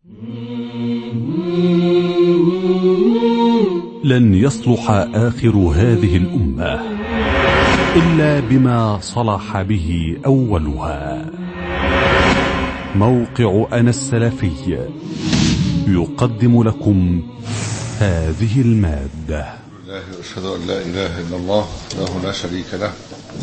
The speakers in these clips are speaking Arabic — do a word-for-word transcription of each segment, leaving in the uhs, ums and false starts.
لن يصلح آخر هذه الأمة إلا بما صلح به أولها. موقع أنا السلفي يقدم لكم هذه المادة. أشهد أن لا إله إلا الله وحده لا شريك له،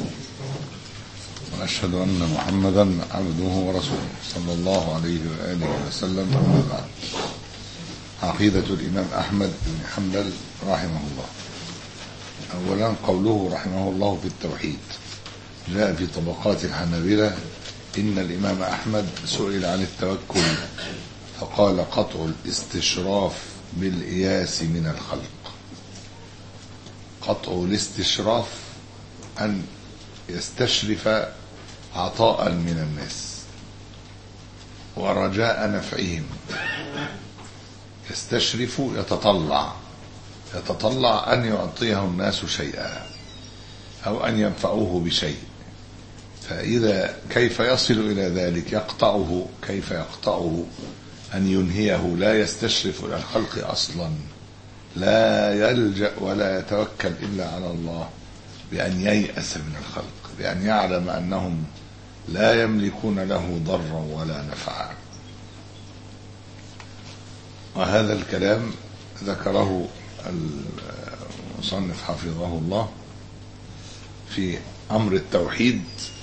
وأشهد أن محمدا عبده ورسوله صلى الله عليه وآله وسلم. أما بعد، عقيدة الإمام أحمد بن حنبل رحمه الله. أولا، قوله رحمه الله في التوحيد. جاء في طبقات الحنابلة إن الإمام أحمد سئل عن التوكل فقال: قطع الاستشراف بالإياس من الخلق. قطع الاستشراف أن يستشرف عطاء من الناس ورجاء نفعهم. يستشرف يتطلع يتطلع أن يعطيه الناس شيئا أو أن ينفعوه بشيء، فإذا كيف يصل إلى ذلك؟ يقطعه. كيف يقطعه؟ أن ينهيه. لا يستشرف إلى الخلق أصلا، لا يلجأ ولا يتوكل إلا على الله، بأن ييأس من الخلق، بأن يعلم أنهم لا يملكون له ضرا ولا نفعا. وهذا الكلام ذكره المصنف حفظه الله في أمر التوحيد،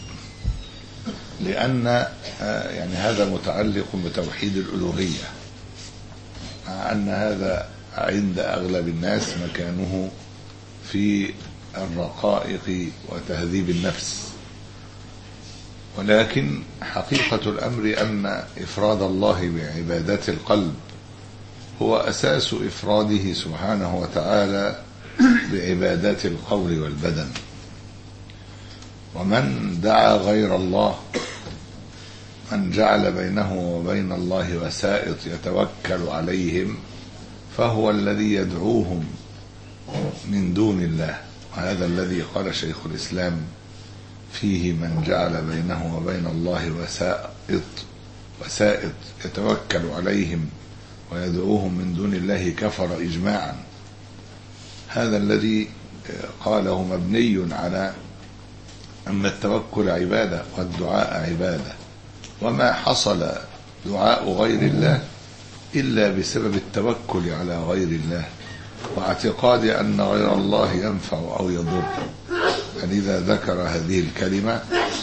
لأن يعني هذا متعلق بتوحيد الألوهية، مع أن هذا عند أغلب الناس مكانه في الرقائق وتهذيب النفس. ولكن حقيقة الأمر أن إفراد الله بعبادات القلب هو أساس إفراده سبحانه وتعالى بعبادات القول والبدن. ومن دعا غير الله، من جعل بينه وبين الله وسائط يتوكل عليهم، فهو الذي يدعوهم من دون الله. وهذا الذي قال شيخ الإسلام فيه: من جعل بينه وبين الله وسائط وسائط يتوكل عليهم ويدعوهم من دون الله كفر إجماعا. هذا الذي قاله مبني على أن التوكل عبادة والدعاء عبادة، وما حصل دعاء غير الله إلا بسبب التوكل على غير الله واعتقاد أن غير الله ينفع أو يضر. فلذا ذكر هذه الكلمة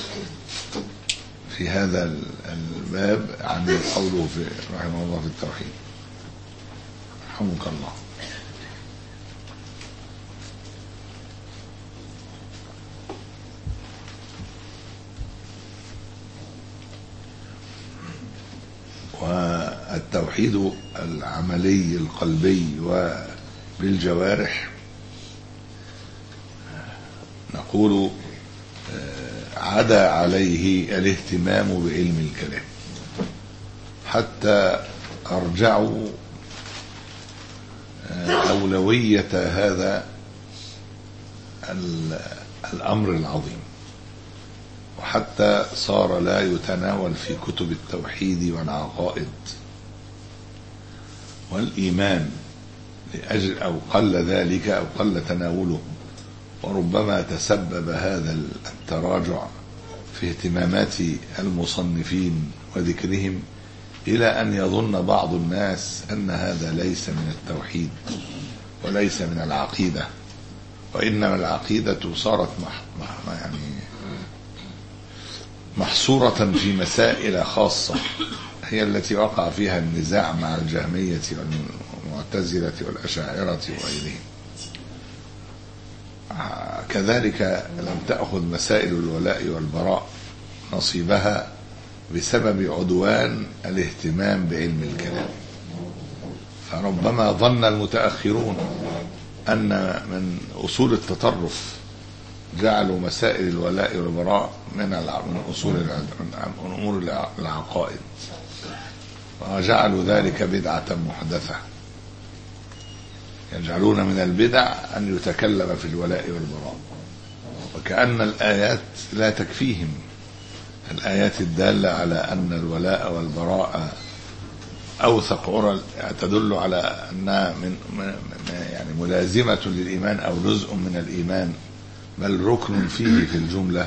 في هذا الباب عن قوله في رحمه الله في التوحيد. رحمك الله. والتوحيد العملي القلبي وبالجوارح نقول عدا عليه الاهتمام بعلم الكلام، حتى أرجعوا أولوية هذا الأمر العظيم، وحتى صار لا يتناول في كتب التوحيد والعقائد والإيمان لأجل أو قل ذلك أو قل تناوله. وربما تسبب هذا التراجع في اهتمامات المصنفين وذكرهم إلى أن يظن بعض الناس أن هذا ليس من التوحيد وليس من العقيدة، وإنما العقيدة صارت مح يعني محصورة في مسائل خاصة هي التي وقع فيها النزاع مع الجهمية والمعتزلة والأشاعرة وغيرهم. كذلك لم تأخذ مسائل الولاء والبراء نصيبها بسبب عدوان الاهتمام بعلم الكلام. فربما ظن المتأخرون أن من أصول التطرف جعلوا مسائل الولاء والبراء من أصول أمور العقائد، وجعلوا ذلك بدعة محدثة. يجعلون من البدع أن يتكلم في الولاء والبراء، وكأن الآيات لا تكفيهم. الآيات الدالة على أن الولاء والبراء أوثق عرى تدل على أنها من يعني ملازمة للإيمان أو جزء من الإيمان، بل ركن فيه في الجملة،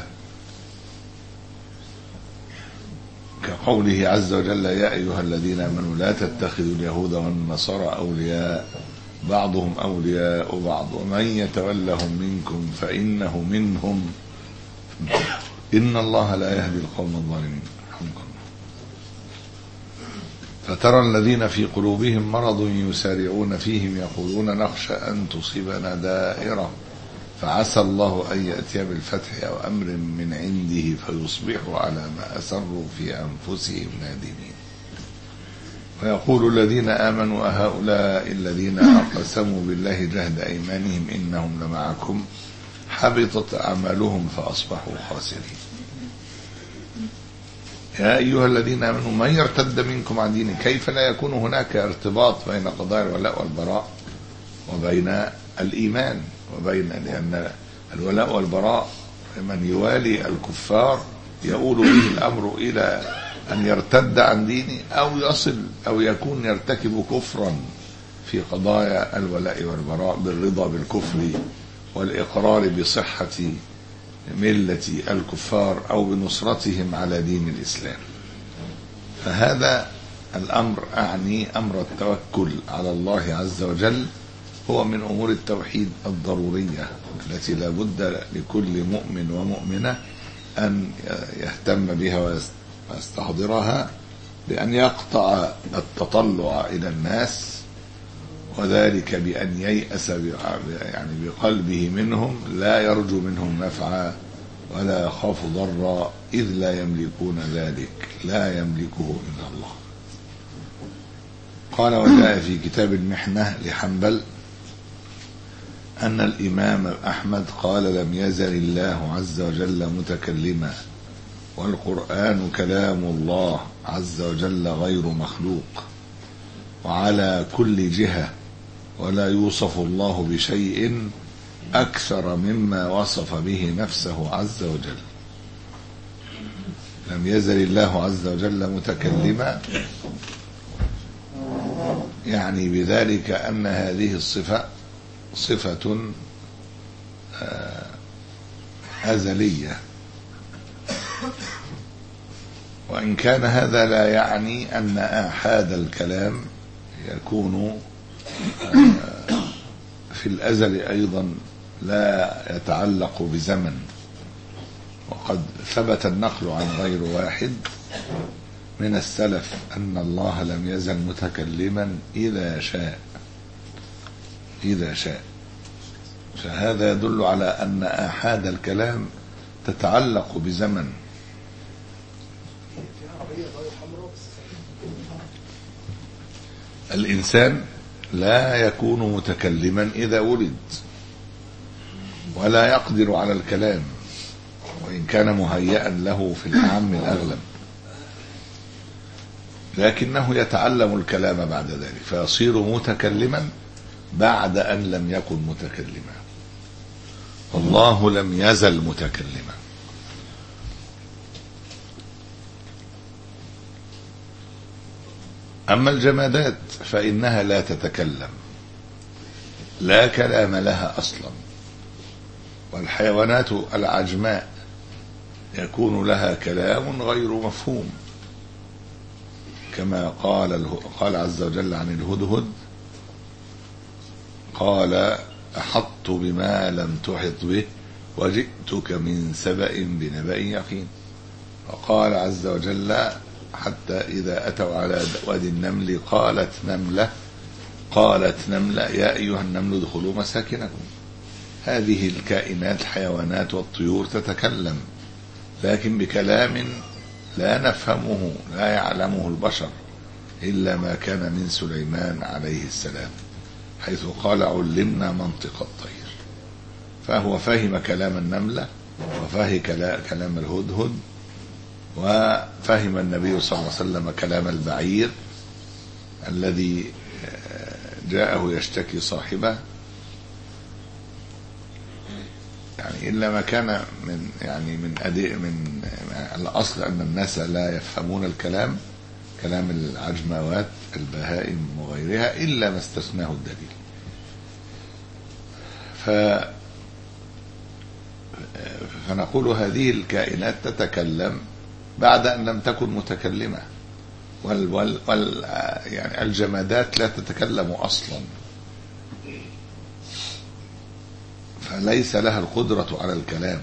كقوله عز وجل: يا أيها الذين آمنوا لا تتخذوا اليهود والنصارى أولياء بعضهم أولياء بعض ومن يتولهم منكم فإنه منهم إن الله لا يهدي القوم الظالمين. فترى الذين في قلوبهم مرض يسارعون فيهم يقولون نخشى أن تصيبنا دائرة فعسى الله أن يأتي بالفتح أو أمر من عنده فيصبحوا على ما أسروا في أنفسهم نادمين. ويقول الذين آمنوا أهؤلاء الذين أقسموا بالله جهد أيمانهم إنهم لمعكم حبطت أعمالهم فأصبحوا خاسرين. يا أيها الذين آمنوا من يرتد منكم عن دينه. كيف لا يكون هناك ارتباط بين قضايا الولاء والبراء وبين الإيمان وبين، لأن الولاء والبراء من يوالي الكفار يؤول به الأمر إلى أن يرتد عن دينه أو يصل أو يكون يرتكب كفرا في قضايا الولاء والبراء بالرضا بالكفر والإقرار بصحة ملة الكفار أو بنصرتهم على دين الإسلام. فهذا الأمر أعني أمر التوكل على الله عز وجل هو من أمور التوحيد الضرورية التي لا بد لكل مؤمن ومؤمنة أن يهتم بها ويستحضرها، بأن يقطع التطلع إلى الناس، وذلك بأن ييأس يعني بقلبه منهم، لا يرجو منهم نفعا ولا يخاف ضرا، إذ لا يملكون ذلك، لا يملكه إلا الله. قال: وجاء في كتاب المحنة لحنبل أن الإمام أحمد قال: لم يزل الله عز وجل متكلما، والقرآن كلام الله عز وجل غير مخلوق، وعلى كل جهة، ولا يوصف الله بشيء أكثر مما وصف به نفسه عز وجل. لم يزل الله عز وجل متكلما، يعني بذلك أن هذه الصفة صفة أزلية، وإن كان هذا لا يعني أن آحاد الكلام يكون في الأزل أيضا لا يتعلق بزمن. وقد ثبت النقل عن غير واحد من السلف أن الله لم يزل متكلما إذا شاء إذا شاء فهذا يدل على أن آحاد الكلام تتعلق بزمن. الإنسان لا يكون متكلما إذا ولد، ولا يقدر على الكلام وإن كان مهيئا له في الأعم الأغلب، لكنه يتعلم الكلام بعد ذلك فيصير متكلما بعد أن لم يكن متكلما. الله لم يزل متكلما. أما الجمادات فإنها لا تتكلم، لا كلام لها أصلا. والحيوانات العجماء يكون لها كلام غير مفهوم، كما قال قال عز وجل عن الهدهد: قال أحطت بما لم تحط به وجئتك من سبأ بنبأ يقين. وقال عز وجل: حتى إذا أتوا على واد النمل قالت نملة قالت نملة يا أيها النمل ادخلوا مساكنكم. هذه الكائنات الحيوانات والطيور تتكلم، لكن بكلام لا نفهمه، لا يعلمه البشر إلا ما كان من سليمان عليه السلام، حيث قال: علمنا منطق الطير. فهو فهم كلام النملة وفهم كلام الهدهد، وفهم النبي صلى الله عليه وسلم كلام البعير الذي جاءه يشتكي صاحبه. يعني إلا ما كان من يعني من أدي من الأصل أن الناس لا يفهمون الكلام، كلام العجموات البهائم وغيرها إلا ما استثناه الدليل. ف فنقول هذه الكائنات تتكلم بعد أن لم تكن متكلمة، وال وال وال يعني الجمادات لا تتكلم أصلا، فليس لها القدرة على الكلام.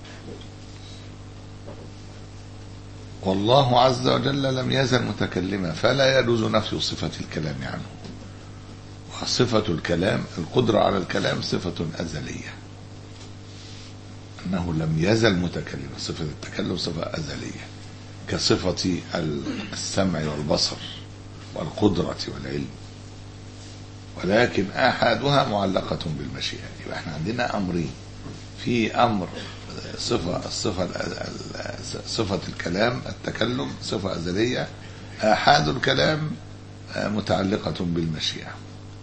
والله عز وجل لم يزل متكلما، فلا يجوز نفي صفة الكلام عنه. وصفة الكلام القدرة على الكلام صفة أزلية، أنه لم يزل متكلما، صفة التكلم صفة أزلية كصفة السمع والبصر والقدرة والعلم، ولكن أحدها معلقة بالمشيئة. يبقى احنا عندنا أمرين، في أمر صفة الصفة صفة الكلام التكلم صفة أزلية، آحاد الكلام متعلقة بالمشيئة.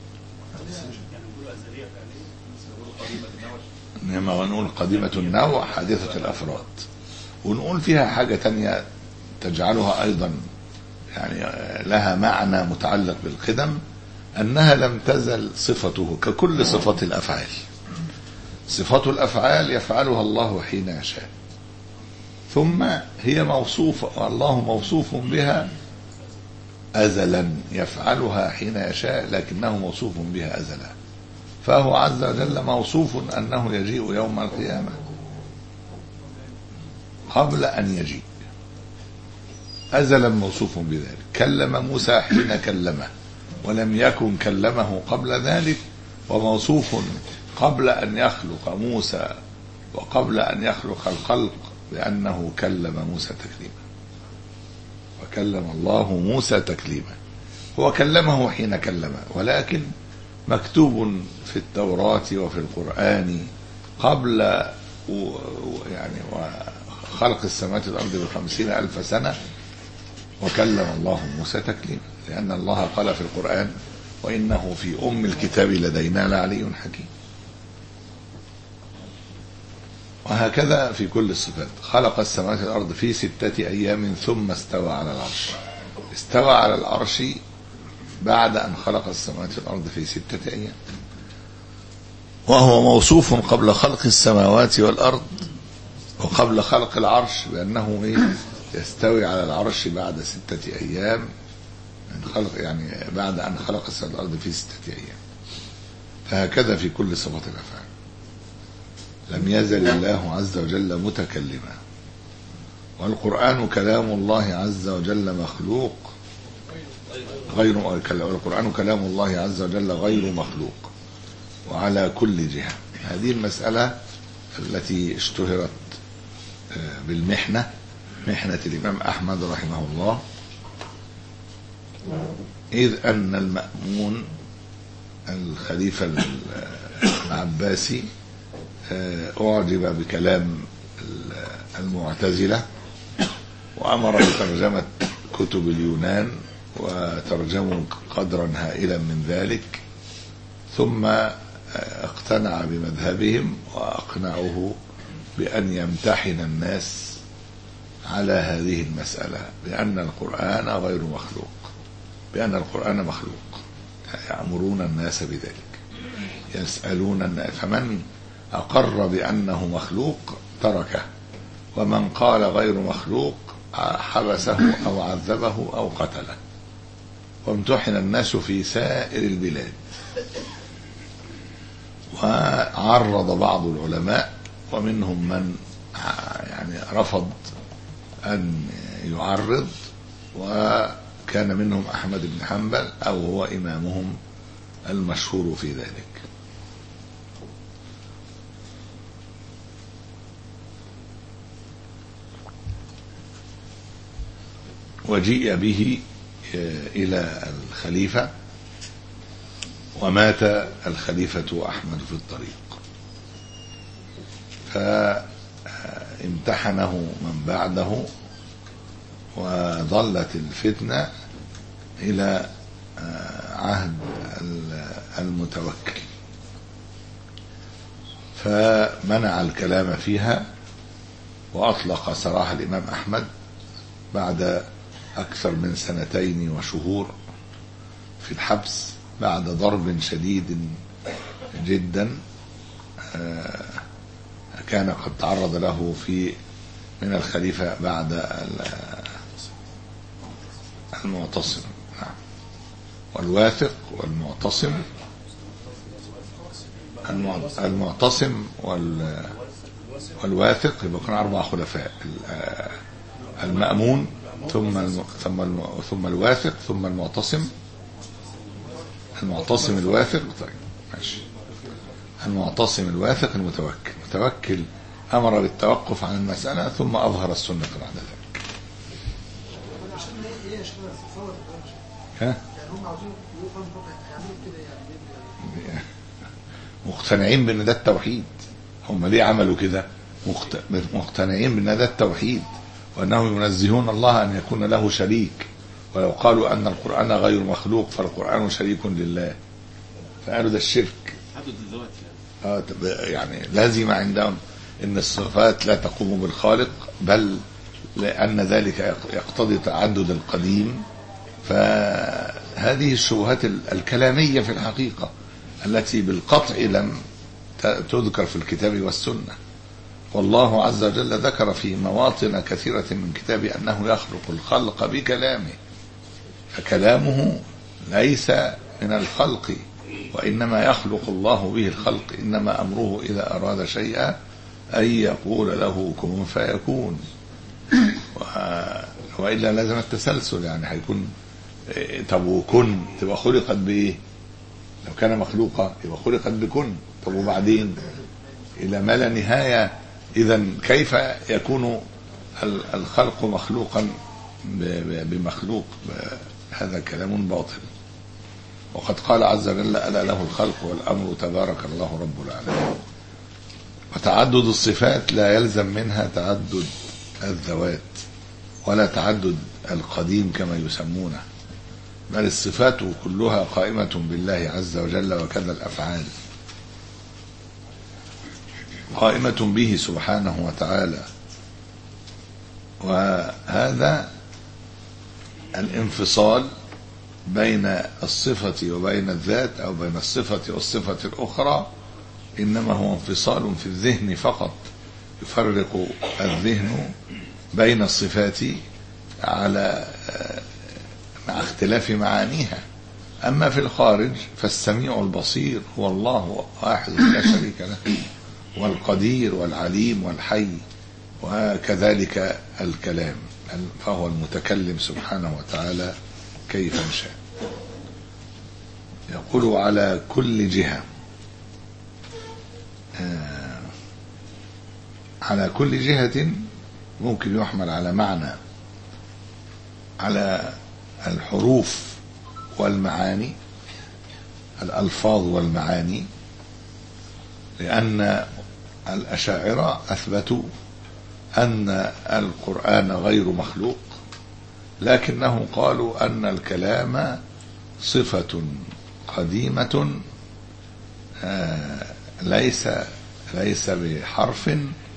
إنما نقول قديمة النوع حادثة الأفراد، ونقول فيها حاجة تانية تجعلها أيضا يعني لها معنى متعلق بالقدم، أنها لم تزل صفته ككل صفات الأفعال. صفات الأفعال يفعلها الله حين يشاء، ثم هي موصوفة، والله موصوف بها أزلا، يفعلها حين يشاء لكنه موصوف بها أزلا. فهو عز وجل موصوف أنه يجيء يوم القيامة قبل أن يجيء، أزلا موصوف بذلك. كلم موسى حين كلمه ولم يكن كلمه قبل ذلك، وموصوف قبل أن يخلق موسى وقبل أن يخلق الخلق بأنه كلم موسى تكليما، وكلم الله موسى تكليما. هو كلمه حين كلمه، ولكن مكتوب في التوراة وفي القرآن قبل يعني خلق السماوات والأرض بخمسين ألف سنة، وكلم الله موسى تكليما، لأن الله قال في القرآن: وإنه في أم الكتاب لدينا لعلي حكيم. وهكذا في كل الصفات. خلق السماوات والأرض في ستة أيام ثم استوى على العرش. استوى على العرش بعد أن خلق السماوات والأرض في ستة أيام، وهو موصوف قبل خلق السماوات والأرض وقبل خلق العرش بأنه إيه؟ يستوي على العرش بعد ستة أيام من خلق، يعني بعد أن خلق السماوات والأرض في ستة أيام. فهكذا في كل صفات الأفعال. لم يزل الله عز وجل متكلما، والقرآن كلام الله عز وجل مخلوق غير، والقرآن كلام الله عز وجل غير مخلوق وعلى كل جهة. هذه المسألة التي اشتهرت بالمحنة، محنة الإمام أحمد رحمه الله، إذ أن المأمون الخليفة العباسي أعجب بكلام المعتزلة وأمر بترجمة كتب اليونان، وترجموا قدرا هائلا من ذلك، ثم اقتنع بمذهبهم وأقنعه بأن يمتحن الناس على هذه المسألة، بأن القرآن غير مخلوق، بأن القرآن مخلوق، يأمرون الناس بذلك، يسألون الناس، فمن أقر بأنه مخلوق تركه، ومن قال غير مخلوق حبسه أو عذبه أو قتله. وامتحن الناس في سائر البلاد، وعرض بعض العلماء ومنهم من يعني رفض أن يعرض، وكان منهم أحمد بن حنبل أو هو إمامهم المشهور في ذلك. وجيء به إلى الخليفة، ومات الخليفة أحمد في الطريق، فامتحنه من بعده، وظلت الفتنة إلى عهد المتوكل، فمنع الكلام فيها وأطلق سراح الإمام أحمد بعد أكثر من سنتين وشهور في الحبس بعد ضرب شديد جدا كان قد تعرض له في من الخليفة بعد المعتصم. والواثق والمعتصم، المعتصم والواثق يبقى كانوا أربع خلفاء، المأمون ثم ثم ثم الواثق ثم المعتصم، المعتصم الواثق. طيب ماشي. المعتصم الواثق المتوكل، متوكل أمر بالتوقف عن المسألة ثم أظهر السنة بعد ذلك. ها؟ مقتنعين بأن ده التوحيد. هم ليه عملوا كده؟ مقتنعين بأن ده التوحيد وأنهم ينزهون الله أن يكون له شريك، ولو قالوا أن القرآن غير مخلوق فالقرآن شريك لله فقالوا ده الشرك. آه يعني لازم عندهم أن الصفات لا تقوم بالخالق، بل لأن ذلك يقتضي تعدد القديم. فهذه الشبهات الكلامية في الحقيقة التي بالقطع لم تذكر في الكتاب والسنة. والله عز وجل ذكر في مواطن كثيرة من كتابه أنه يخلق الخلق بكلامه، فكلامه ليس من الخلق وإنما يخلق الله به الخلق. إنما أمره إذا أراد شيئا أن يقول له كن فيكون، وإلا لازم التسلسل. يعني هيكون طب وكن تبقى خلقت بإيه؟ لو كان مخلوقا يبقى خلقت بكن. طب وبعدين إلى ما لا نهاية. إذن كيف يكون الخلق مخلوقا بمخلوق؟ هذا كلام باطل. وقد قال عز وجل ألا له الخلق والأمر تبارك الله رب العالمين. وتعدد الصفات لا يلزم منها تعدد الذوات ولا تعدد القديم كما يسمونه، بل الصفات كلها قائمة بالله عز وجل، وكذا الأفعال قائمة به سبحانه وتعالى. وهذا الانفصال بين الصفة وبين الذات أو بين الصفة والصفة الأخرى إنما هو انفصال في الذهن فقط، يفرق الذهن بين الصفات على مع اختلاف معانيها. أما في الخارج فالسميع البصير هو الله واحد لا شريك له، والقدير والعليم والحي، وكذلك الكلام، فهو المتكلم سبحانه وتعالى كيف شاء. يقول على كل جهة، آه على كل جهة ممكن يحمل على معنى على الحروف والمعاني، الألفاظ والمعاني، لأن الأشاعرة أثبتوا أن القرآن غير مخلوق، لكنهم قالوا أن الكلام صفة قديمة ليس ليس بحرف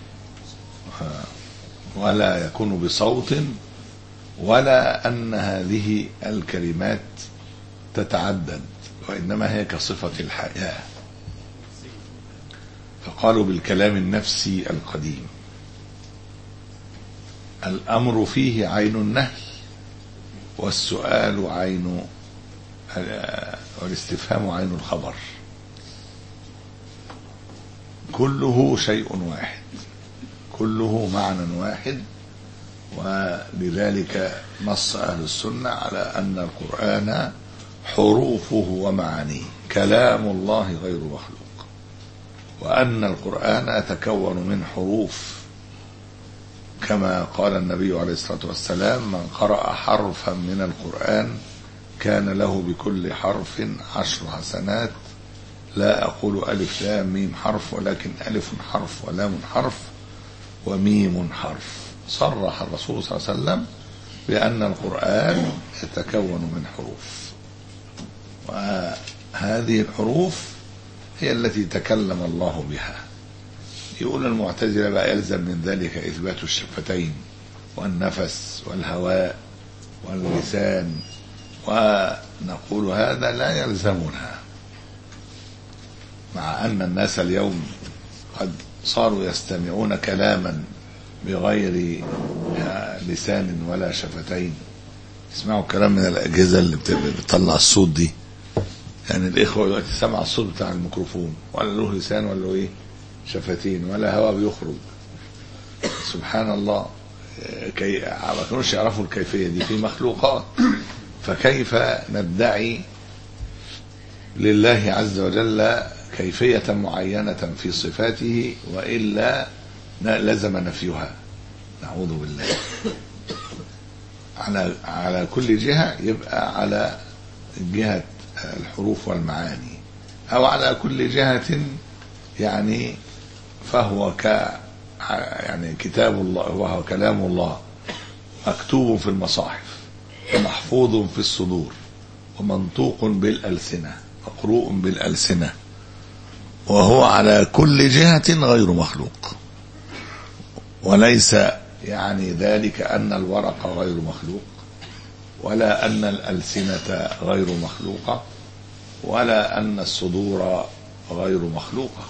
ولا يكون بصوت، ولا أن هذه الكلمات تتعدد، وإنما هي كصفة الحياة. فقالوا بالكلام النفسي القديم. الأمر فيه عين النهي، والسؤال عين، والاستفهام عين الخبر، كله شيء واحد، كله معنى واحد. ولذلك نص أهل السنة على أن القرآن حروفه ومعانيه كلام الله غير مخلوق، وأن القرآن يتكون من حروف، كما قال النبي عليه الصلاة والسلام من قرأ حرفا من القرآن كان له بكل حرف عشر حسنات، لا أقول ألف لام ميم حرف، ولكن ألف حرف ولام حرف وميم حرف. صرح الرسول صلى الله عليه وسلم بأن القرآن يتكون من حروف، وهذه الحروف هي التي تكلم الله بها. يقول المعتزلة بقى يلزم من ذلك إثبات الشفتين والنفس والهواء واللسان، ونقول هذا لا يلزمنا، مع أن الناس اليوم قد صاروا يستمعون كلاما بغير لسان ولا شفتين، يسمعوا كلام من الأجهزة اللي بتطلع الصوت دي. يعني الإخوة دلوقتي سمع الصوت بتاع الميكروفون، ولا له لسان ولا له إيه شفتين ولا هواء بيخرج. سبحان الله، كي ما كانوش يعرفوا الكيفية دي في مخلوقات، فكيف ندعي لله عز وجل كيفية معينة في صفاته وإلا لزم نفيها؟ نعوذ بالله. على على كل جهة يبقى على جهة الحروف والمعاني، أو على كل جهة يعني فهو ك يعني كتاب الله وهو كلام الله مكتوب في المصاحف ومحفوظ في الصدور ومنطوق بالألسنة مقروء بالألسنة، وهو على كل جهة غير مخلوق. وليس يعني ذلك أن الورق غير مخلوق، ولا أن الألسنة غير مخلوقة، ولا أن الصدور غير مخلوقة.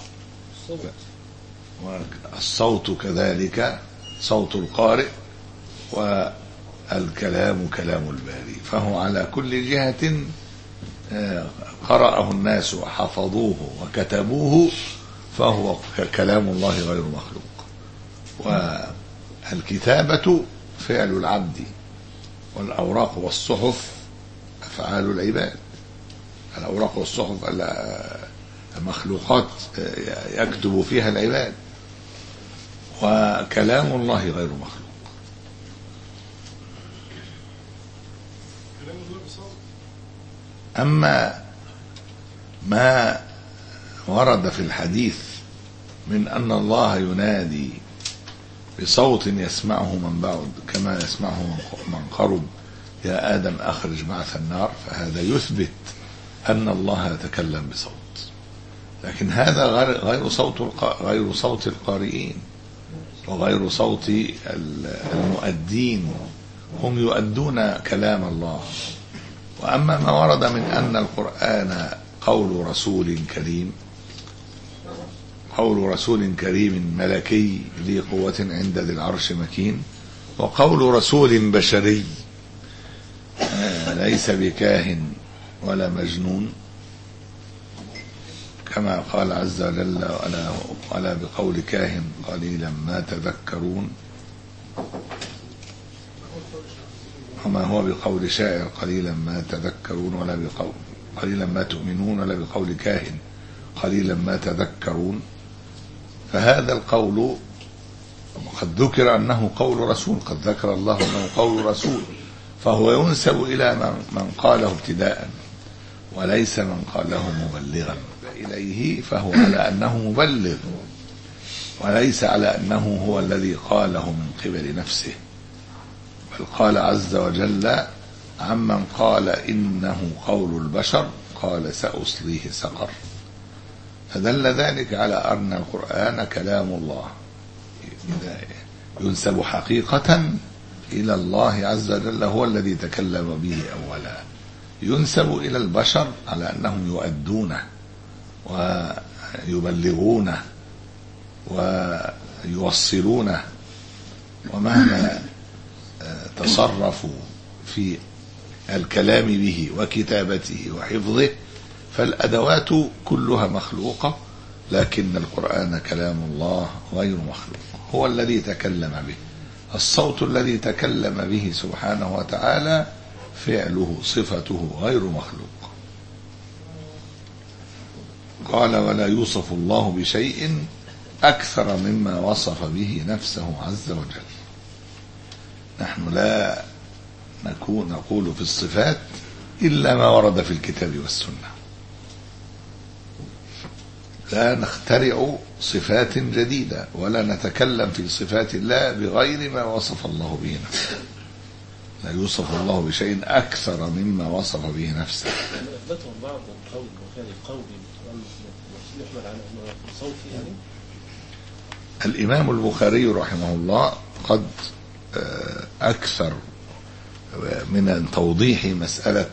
والصوت كذلك، صوت القارئ والكلام كلام الباري، فهو على كل جهة قرأه الناس وحفظوه وكتبوه فهو كلام الله غير مخلوق. والكتابة فعل العبد، والأوراق والصحف أفعال العباد. الأوراق والصحف مخلوقات يكتب فيها العباد، وكلام الله غير مخلوق. أما ما ورد في الحديث من أن الله ينادي بصوت يسمعه من بعد كما يسمعه من قرب، يا آدم أخرج بعث النار، فهذا يثبت أن الله يتكلم بصوت، لكن هذا غير صوت غير صوت القارئين وغير صوت المؤدين، هم يؤدون كلام الله. وأما ما ورد من أن القرآن قول رسول كريم، قول رسول كريم ملكي ذي قوة عند ذي العرش مكين، وقول رسول بشري ليس بكاهن ولا مجنون، كما قال عز وجل ولا, ولا بقول كاهن قليلا ما تذكرون، وما هو بقول شاعر قليلا ما تذكرون، ولا بقول قليلا ما تؤمنون، ولا بقول كاهن قليلا ما تذكرون. فهذا القول قد ذكر أنه قول رسول، قد ذكر الله أنه قول رسول، فهو ينسب إلى من قاله ابتداء وليس من قاله مبلغا إليه، فهو على أنه مبلغ وليس على أنه هو الذي قاله من قبل نفسه. بل قال عز وجل عمن قال إنه قول البشر قال سأصليه سقر، فدل ذلك على أن القرآن كلام الله ينسب حقيقة إلى الله عز وجل، هو الذي تكلم به أولا، ينسب إلى البشر على أنهم يؤدونه ويبلغونه ويوصلونه، ومهما تصرفوا في الكلام به وكتابته وحفظه فالأدوات كلها مخلوقة، لكن القرآن كلام الله غير مخلوق، هو الذي تكلم به. الصوت الذي تكلم به سبحانه وتعالى فعله صفته غير مخلوق. قال ولا يوصف الله بشيء أكثر مما وصف به نفسه عز وجل. نحن لا نكون نقول في الصفات إلا ما ورد في الكتاب والسنة، لا نخترع صفات جديدة ولا نتكلم في صفات الله بغير ما وصف الله به نفسه. لا يوصف الله بشيء أكثر مما وصف به نفسه. أثبتهم بعض القول وكان القول يحمل على صوت يعني. الإمام البخاري رحمه الله قد أكثر من توضيح مسألة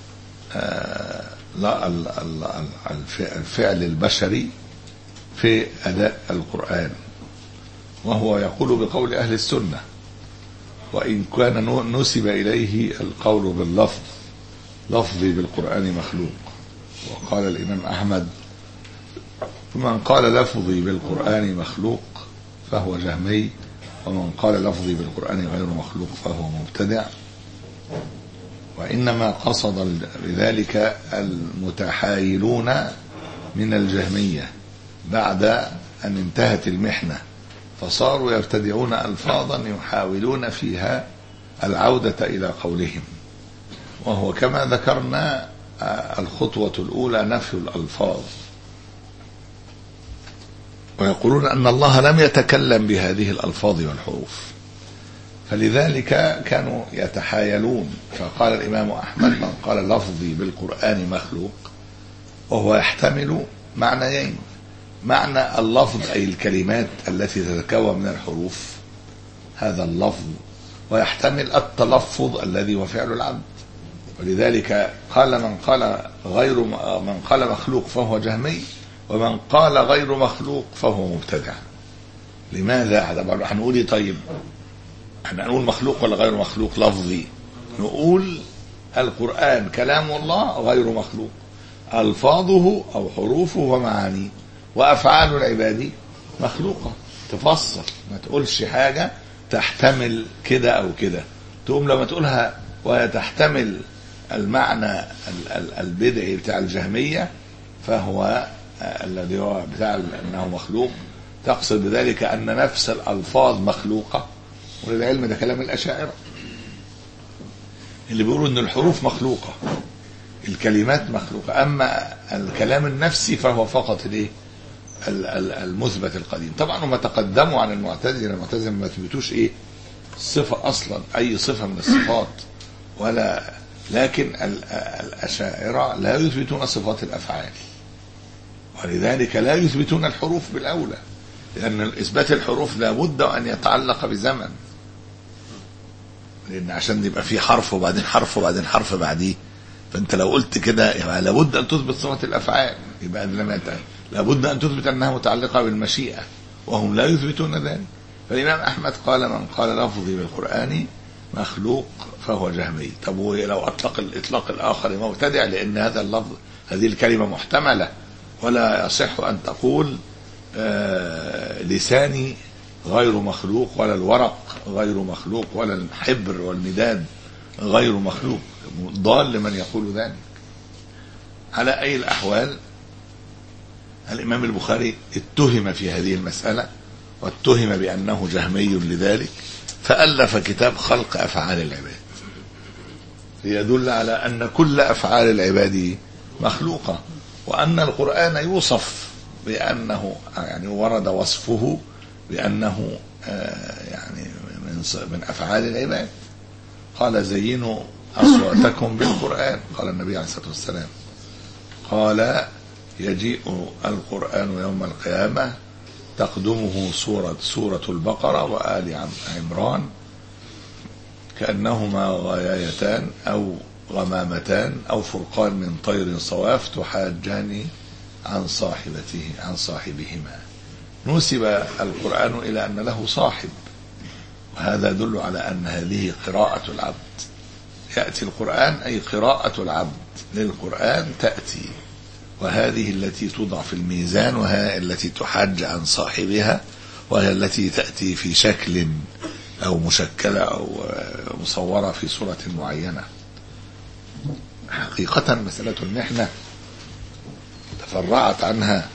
لا الفعل البشري في أداء القرآن، وهو يقول بقول أهل السنة، وإن كان نسب إليه القول باللفظ لفظي بالقرآن مخلوق. وقال الإمام أحمد: من قال لفظي بالقرآن مخلوق فهو جهمي، ومن قال لفظي بالقرآن غير مخلوق فهو مبتدع. وإنما قصد بذلك المتحايلون من الجهمية بعد أن انتهت المحنة، فصاروا يبتدعون ألفاظا يحاولون فيها العودة إلى قولهم، وهو كما ذكرنا الخطوة الأولى نفي الألفاظ، ويقولون أن الله لم يتكلم بهذه الألفاظ والحروف، فلذلك كانوا يتحايلون. فقال الإمام أحمد: من قال لفظي بالقرآن مخلوق، وهو يحتمل معنيين: معنى اللفظ أي الكلمات التي تتكون من الحروف، هذا اللفظ، ويحتمل التلفظ الذي هو فعل العبد. ولذلك قال من قال غير من قال مخلوق فهو جهمي، ومن قال غير مخلوق فهو مبتدع. لماذا؟ هنقول طيب هنقول مخلوق ولا غير مخلوق لفظي؟ نقول القرآن كلام الله غير مخلوق، ألفاظه أو حروفه ومعانيه، وأفعال العباد مخلوقة. تفصل، ما تقولش حاجة تحتمل كده أو كده. تقوم لما تقولها وتحتمل المعنى البدعي بتاع الجهمية فهو الذي هو بتاع أنه مخلوق، تقصد بذلك أن نفس الألفاظ مخلوقة. وللعلم ده كلام الأشاعرة اللي بيقولوا أن الحروف مخلوقة، الكلمات مخلوقة، أما الكلام النفسي فهو فقط الايه المثبت القديم. طبعا هم تقدموا عن المعتزلة، المعتزلة ما تثبتوش ايه الصفة اصلا، اي صفة من الصفات، ولا لكن الأشاعرة لا يثبتون صفات الأفعال، ولذلك لا يثبتون الحروف بالأولى، لأن إثبات الحروف لابد أن يتعلق بزمن، لأن عشان يبقى في حرف وبعدين حرف وبعدين حرف بعديه، فأنت لو قلت كده يبقى لابد أن تثبت صفة الأفعال، يبقى لابد أن تثبت أنها متعلقة بالمشيئة، وهم لا يثبتون ذلك. فالإمام أحمد قال: من قال لفظي بالقرآن مخلوق فهو جهمي. طب لو أطلق الإطلاق الآخر مبتدع، لأن هذا اللفظ هذه الكلمة محتملة، ولا يصح أن تقول آه لساني غير مخلوق، ولا الورق غير مخلوق، ولا الحبر والمداد غير مخلوق. ضال لمن يقول ذلك. على أي الأحوال الإمام البخاري اتهم في هذه المسألة، واتهم بأنه جهمي لذلك، فألف كتاب خلق أفعال العباد ليدل على أن كل أفعال العباد مخلوقة، وأن القرآن يوصف بأنه يعني ورد وصفه بأنه يعني من من أفعال العباد. قال: زينوا أصواتكم بالقرآن. قال النبي عليه الصلاة والسلام، قال: يجيء القرآن يوم القيامة تقدمه سورة سورة البقرة وآل عمران كأنهما غايتان أو غمامتان أو فرقان من طير صواف تحاجان عن صاحبته عن صاحبهما. نسب القرآن إلى أن له صاحب، وهذا يدل على أن هذه قراءة العبد. يأتي القرآن أي قراءة العبد للقرآن تأتي، وهذه التي توضع في الميزان، وهي التي تحاج عن صاحبها، وهي التي تأتي في شكل أو مشكلة أو مصورة في صورة معينة. حقيقة مسألة المحنة تفرعت عنها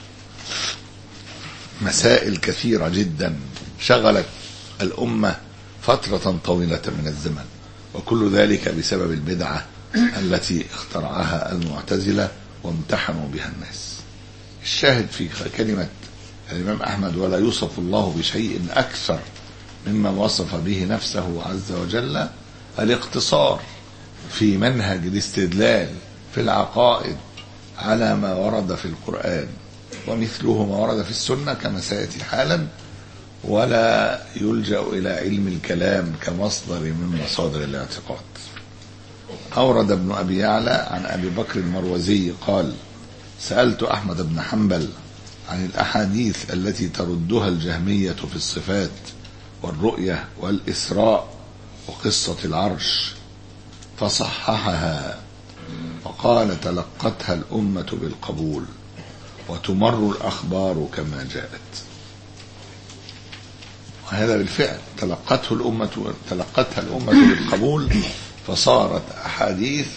مسائل كثيرة جدا شغلت الأمة فترة طويلة من الزمن، وكل ذلك بسبب البدعة التي اخترعها المعتزلة وامتحنوا بها الناس. الشاهد في كلمة الإمام أحمد: ولا يوصف الله بشيء أكثر مما وصف به نفسه عز وجل، الاقتصار في منهج الاستدلال في العقائد على ما ورد في القرآن، ومثله ما ورد في السنة كما سيأتي حالا، ولا يلجأ إلى علم الكلام كمصدر من مصادر الاعتقاد. أورد ابن أبي يعلى عن أبي بكر المروزي قال: سألت أحمد بن حنبل عن الأحاديث التي تردها الجهمية في الصفات والرؤية والإسراء وقصة العرش، فصححها وقال: تلقتها الأمة بالقبول وتمر الأخبار كما جاءت. وهذا بالفعل تلقته الأمة تلقتها الأمة بالقبول، فصارت أحاديث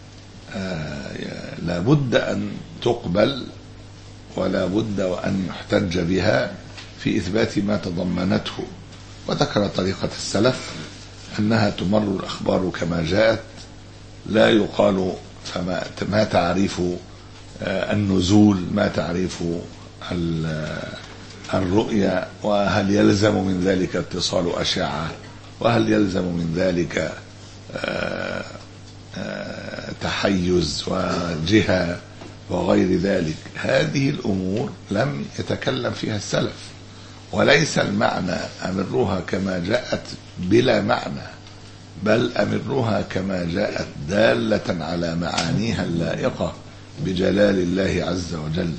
لا بد أن تقبل ولا بد وأن يحتج بها في إثبات ما تضمنته. وذكر طريقة السلف أنها تمر الأخبار كما جاءت، لا يقال فما ما تعريف النزول، ما تعريف الرؤيا، وهل يلزم من ذلك اتصال أشعة، وهل يلزم من ذلك تحيز وجهة وغير ذلك. هذه الأمور لم يتكلم فيها السلف، وليس المعنى أمروها كما جاءت بلا معنى، بل أمروها كما جاءت دالة على معانيها اللائقة بجلال الله عز وجل،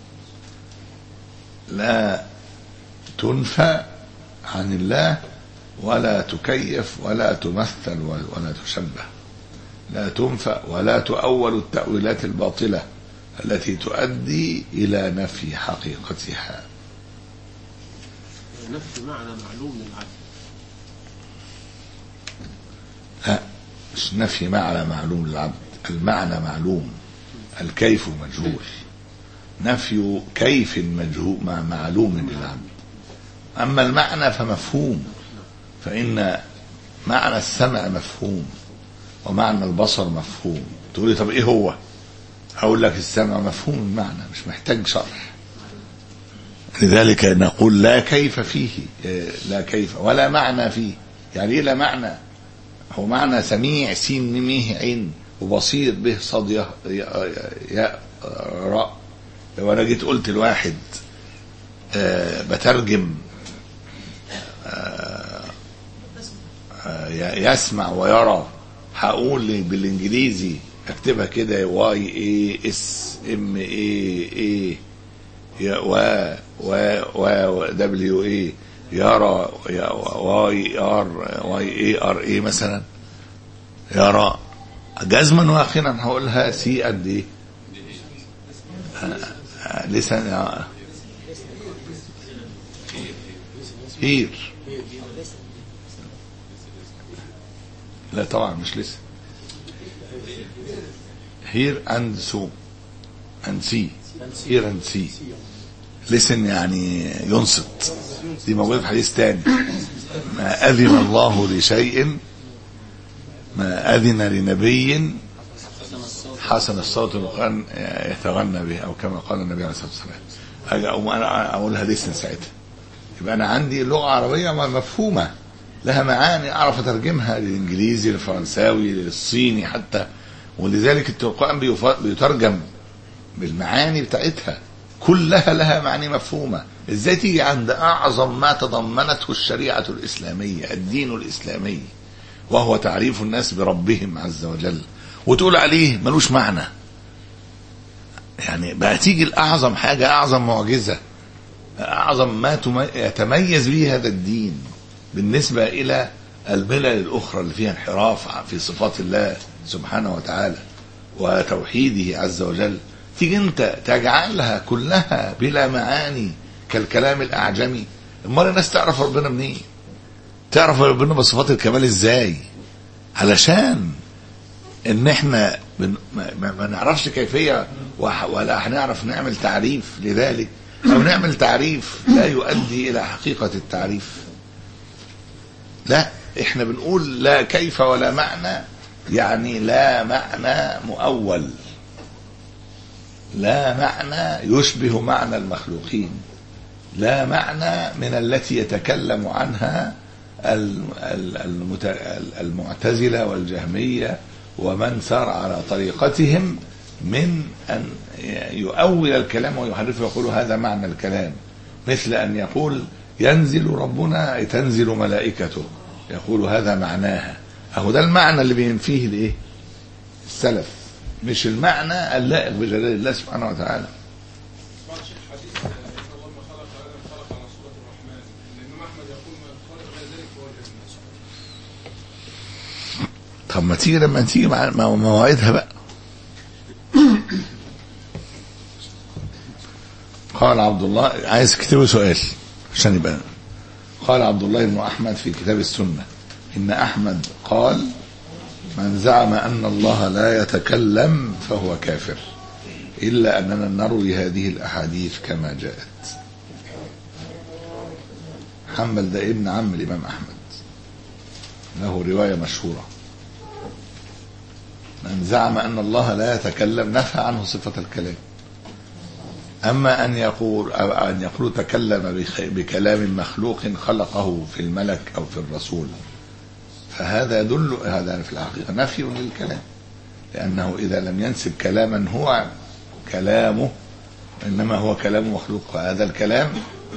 لا تنفى عن الله ولا تكيف ولا تمثل ولا تشبه، لا تنفى ولا تؤول التأويلات الباطلة التي تؤدي إلى نفي حقيقتها. نفي معنى معلوم للعبد. لا، مش نفي معنى معلوم للعبد، المعنى معلوم، الكيف مجهول. نفي كيف مجهول مع معلوم للعبد. أما المعنى فمفهوم، فإن معنى السمع مفهوم ومعنى البصر مفهوم. تقولي طب إيه هو؟ أقول لك السمع مفهوم المعنى، مش محتاج شرح. لذلك نقول لا كيف فيه، لا كيف ولا معنى فيه. يعني إيه لا معنى؟ هو معنى سميع سين ميم عين وبصير به صاد ياء راء. لو أنا جيت قلت الواحد آه بترجم آه آه يسمع ويرى، هقول بالإنجليزي اكتبها كده واي اي اس ام اي اي و و و دبليو اي يرى واي ار واي اي ار اي مثلا، يرى جزما واخيرا هقولها سي قد ايه لسان هير. لا طبعا مش لسه هير اند سو اند سي هير اند سي لسن يعني ينصت. دي موجودة في حديث تاني: ما أذن الله لشيء ما أذن لنبي حسن الصوت وكان يتغنى به، أو كما قال النبي عليه الصلاة والسلام. أجي أنا أقولها لسن ساعتها، يبقى أنا عندي لغة عربية مفهومة لها معاني أعرف أترجمها للإنجليزي للفرنساوي للصيني حتى. ولذلك القرآن بيترجم بالمعاني بتاعتها كلها، لها معاني مفهومة. ازاي تيجي عند أعظم ما تضمنته الشريعة الإسلامية الدين الإسلامي، وهو تعريف الناس بربهم عز وجل، وتقول عليه ملوش معنى؟ يعني بقى تيجي الأعظم حاجة، أعظم معجزة، أعظم ما يتميز به هذا الدين بالنسبة إلى الملل الأخرى اللي فيها انحراف في صفات الله سبحانه وتعالى وتوحيده عز وجل، تيجي انت تجعلها كلها بلا معاني كالكلام الأعجمي. امال الناس تعرف ربنا منين؟ تعرف ربنا بصفات الكمال ازاي؟ علشان ان احنا ما نعرفش كيفية ولا هنعرف نعمل تعريف لذلك، او نعمل تعريف لا يؤدي الى حقيقة التعريف. لا، احنا بنقول لا كيف ولا معنى، يعني لا معنى مؤول، لا معنى يشبه معنى المخلوقين، لا معنى من التي يتكلم عنها المعتزلة والجهمية ومن سار على طريقتهم من أن يؤول الكلام ويحرفه ويقول هذا معنى الكلام. مثل أن يقول ينزل ربنا تنزل ملائكته، يقول هذا معناها. اهو ده المعنى اللي بينفيه الايه السلف، مش المعنى اللائق بجلال الله سبحانه وتعالى. طب ما تيجي لما تيجي مع مواعيدها بقى. قال عبد الله، عايز اكتبه سؤال عشان يبقى. قال عبد الله بن احمد في كتاب السنه ان احمد قال من زعم ان الله لا يتكلم فهو كافر، الا اننا نروي هذه الاحاديث كما جاءت. حنبل ده ابن عم الامام احمد، له روايه مشهوره. من زعم أن الله لا يتكلم نفى عنه صفة الكلام. أما أن يقول أن يقول تكلم بكلام مخلوق خلقه في الملك أو في الرسول، فهذا يدل، هذا في الحقيقة نفي للكلام، لأنه إذا لم ينسب كلاما هو كلامه إنما هو كلام مخلوق، فهذا الكلام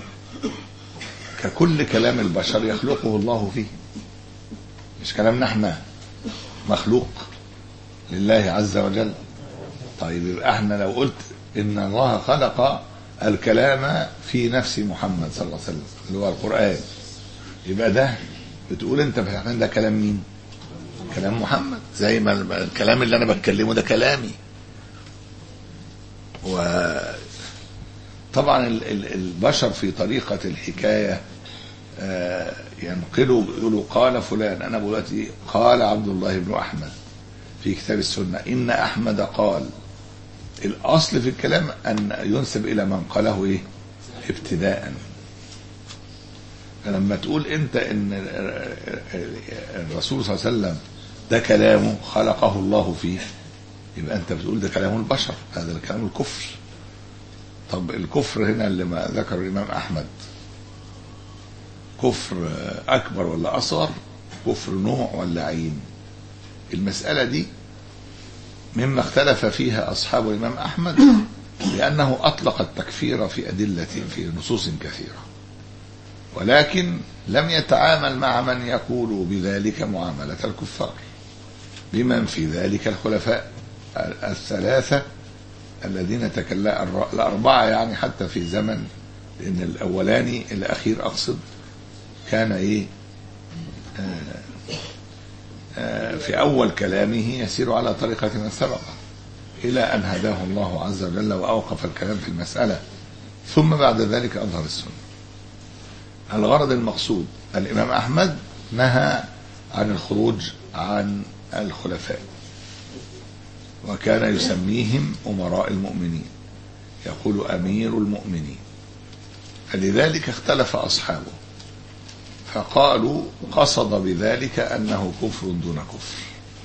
ككل كلام البشر يخلقه الله فيه، مش كلامنا احنا مخلوق لله عز وجل. طيب يبقى احنا لو قلت ان الله خلق الكلام في نفس محمد صلى الله عليه وسلم اللي هو القرآن، يبقى ده بتقول انت في الحقيقة ده كلام مين؟ كلام محمد، زي ما الكلام اللي انا بتكلمه ده كلامي. وطبعا البشر في طريقة الحكاية ينقلوا يقولوا قال فلان. انا دلوقتي قال عبد الله بن احمد في كتاب السنة إن أحمد قال، الأصل في الكلام أن ينسب إلى من قاله إيه ابتداء. فلما تقول أنت إن الرسول صلى الله عليه وسلم ده كلامه خلقه الله فيه، يبقى أنت بتقول ده كلام البشر، هذا الكلام الكفر. طب الكفر هنا اللي ما ذكر الإمام أحمد كفر أكبر ولا أصغر؟ كفر نوع ولا عين؟ المسألة دي مما اختلف فيها أصحاب الإمام أحمد، لأنه أطلق التكفير في أدلة في نصوص كثيرة، ولكن لم يتعامل مع من يقول بذلك معاملة الكفار، بمن في ذلك الخلفاء الثلاثة الذين تكلم الأربعة يعني حتى في زمن، لأن الأولاني الأخير أقصد كان إيه آه في أول كلامه يسير على طريقة من سبق، إلى أن هداه الله عز وجل وأوقف الكلام في المسألة، ثم بعد ذلك أظهر السنة. الغرض المقصود الإمام أحمد نهى عن الخروج عن الخلفاء، وكان يسميهم أمراء المؤمنين، يقول أمير المؤمنين، فلذلك اختلف أصحابه فقالوا قصد بذلك أنه كفر دون كفر.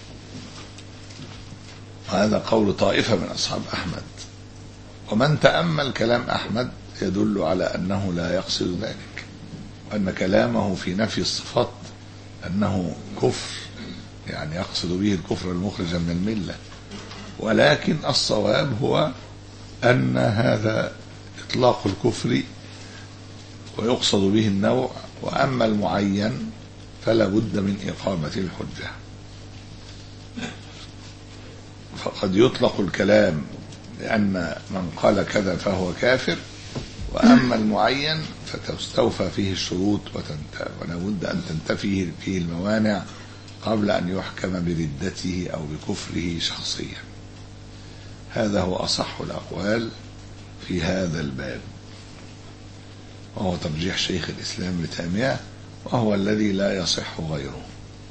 وهذا قول طائفة من أصحاب أحمد، ومن تأمل كلام أحمد يدل على أنه لا يقصد ذلك، وأن كلامه في نفي الصفات أنه كفر، يعني يقصد به الكفر المخرج من الملة، ولكن الصواب هو أن هذا إطلاق الكفر ويقصد به النوع، وأما المعين فلا بد من إقامة الحجة. فقد يطلق الكلام لأن من قال كذا فهو كافر، وأما المعين فتستوفى فيه الشروط ولا بد أن تنتفي فيه الموانع قبل أن يحكم بردته أو بكفره شخصيا. هذا هو أصح الأقوال في هذا الباب، وهو ترجيح شيخ الإسلام ابن تيمية، وهو الذي لا يصح غيره.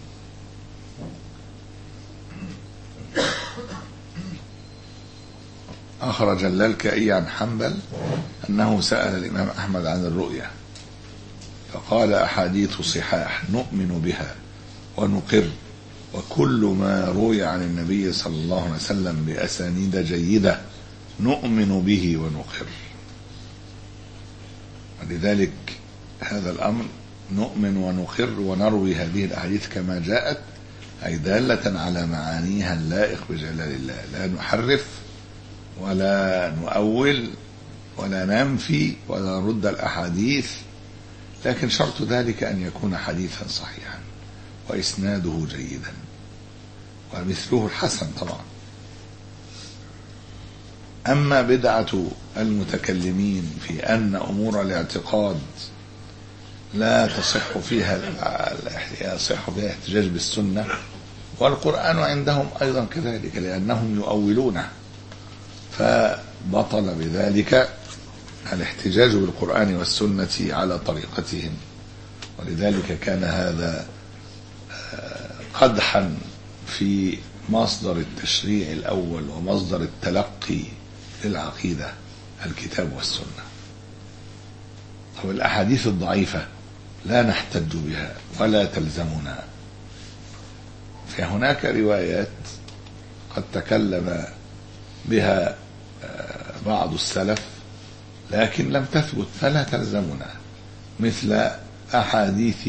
أخرج اللالكائي عن حنبل أنه سأل الإمام أحمد عن الرؤيا فقال أحاديث صحاح نؤمن بها ونقر، وكل ما روي عن النبي صلى الله عليه وسلم بأسانيد جيدة نؤمن به ونقر. ولذلك هذا الأمر نؤمن ونقر ونروي هذه الأحاديث كما جاءت، أي دالة على معانيها اللائق بجلال الله، لا نحرف ولا نؤول ولا ننفي ولا نرد الأحاديث لكن شرط ذلك أن يكون حديثا صحيحا وإسناده جيدا، ومثله الحسن طبعا. أما بدعة المتكلمين في أن أمور الاعتقاد لا تصح فيها يصح فيها احتجاج بالسنة، والقرآن عندهم أيضا كذلك لأنهم يؤولونه، فبطل بذلك الاحتجاج بالقرآن والسنة على طريقتهم. ولذلك كان هذا قدحا في مصدر التشريع الأول ومصدر التلقي للعقيدة، الكتاب والسنة. طب الأحاديث الضعيفة لا نحتج بها ولا تلزمنا، فهناك روايات قد تكلم بها بعض السلف لكن لم تثبت فلا تلزمنا، مثل أحاديث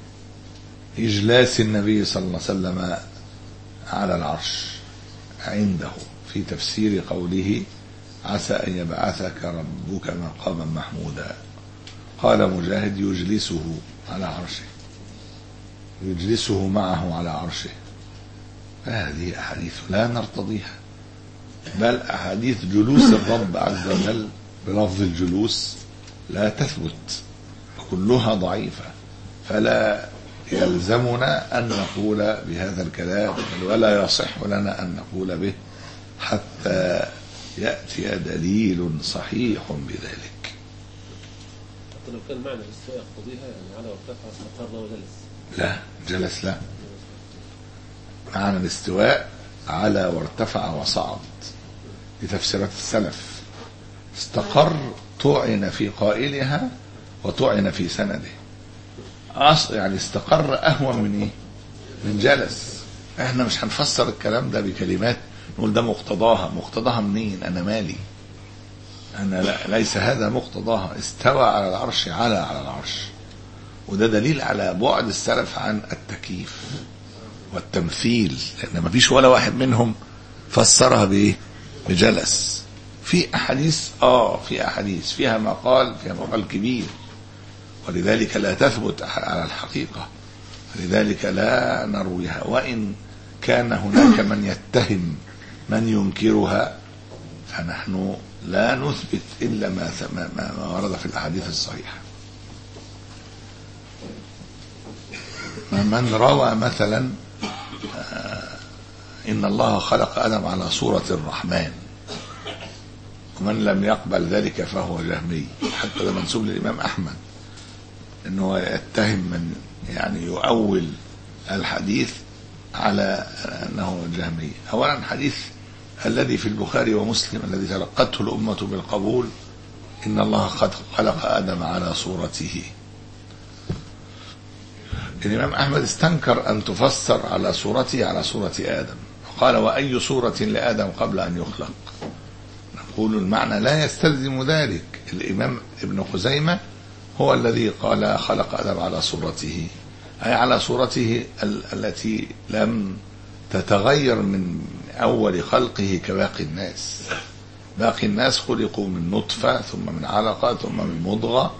إجلاس النبي صلى الله عليه وسلم على العرش عنده في تفسير قوله عسى أن يبعثك ربك مقاما محمودا. قال مجاهد يجلسه على عرشه، يجلسه معه على عرشه. فهذه أحاديث لا نرتضيها، بل أحاديث جلوس الرب عز وجل بلفظ الجلوس لا تثبت، كلها ضعيفة، فلا يلزمنا أن نقول بهذا الكلام ولا يصح لنا أن نقول به حتى يأتي دليل صحيح بذلك. حتى لو كان معنى الاستواء يقتضيها، يعني على وارتفع استقر وجلس. لا جلس لا، معنى الاستواء على وارتفع وصعد لتفسيرات السلف. استقر طعن في قائلها وطعن في سنده، أصل يعني استقر أهون من إيه؟ من جلس. احنا مش هنفسر الكلام ده بكلمات نقول ده مقتضاها. مقتضاها منين؟ أنا مالي، أنا لا ليس هذا مقتضاها. استوى على العرش، على على العرش، وده دليل على بعد السلف عن التكييف والتمثيل، لأن ما فيش ولا واحد منهم فسرها بإيه؟ بجلس. في أحاديث آه في أحاديث فيها مقال فيها مقال كبير، ولذلك لا تثبت على الحقيقة، لذلك لا نرويها. وإن كان هناك من يتهم من ينكرها، فنحن لا نثبت إلا ما ما ورد في الأحاديث الصحيحة. من روى مثلا إن الله خلق آدم على صورة الرحمن، ومن لم يقبل ذلك فهو جهمي، حتى ده منسوب للإمام أحمد، إنه يتهم من يعني يؤول الحديث على أنه جهمي. أولا حديث الذي في البخاري ومسلم الذي تلقته الأمة بالقبول، إن الله قد خلق آدم على صورته. الإمام أحمد استنكر أن تفسر على صورته على صورة آدم، قال وأي صورة لآدم قبل أن يخلق؟ نقول المعنى لا يستلزم ذلك. الإمام ابن خزيمة هو الذي قال خلق آدم على صورته، أي على صورته التي لم تتغير من أول خلقه كباقي الناس. باقي الناس خلقوا من نطفة، ثم من علقة، ثم من مضغة،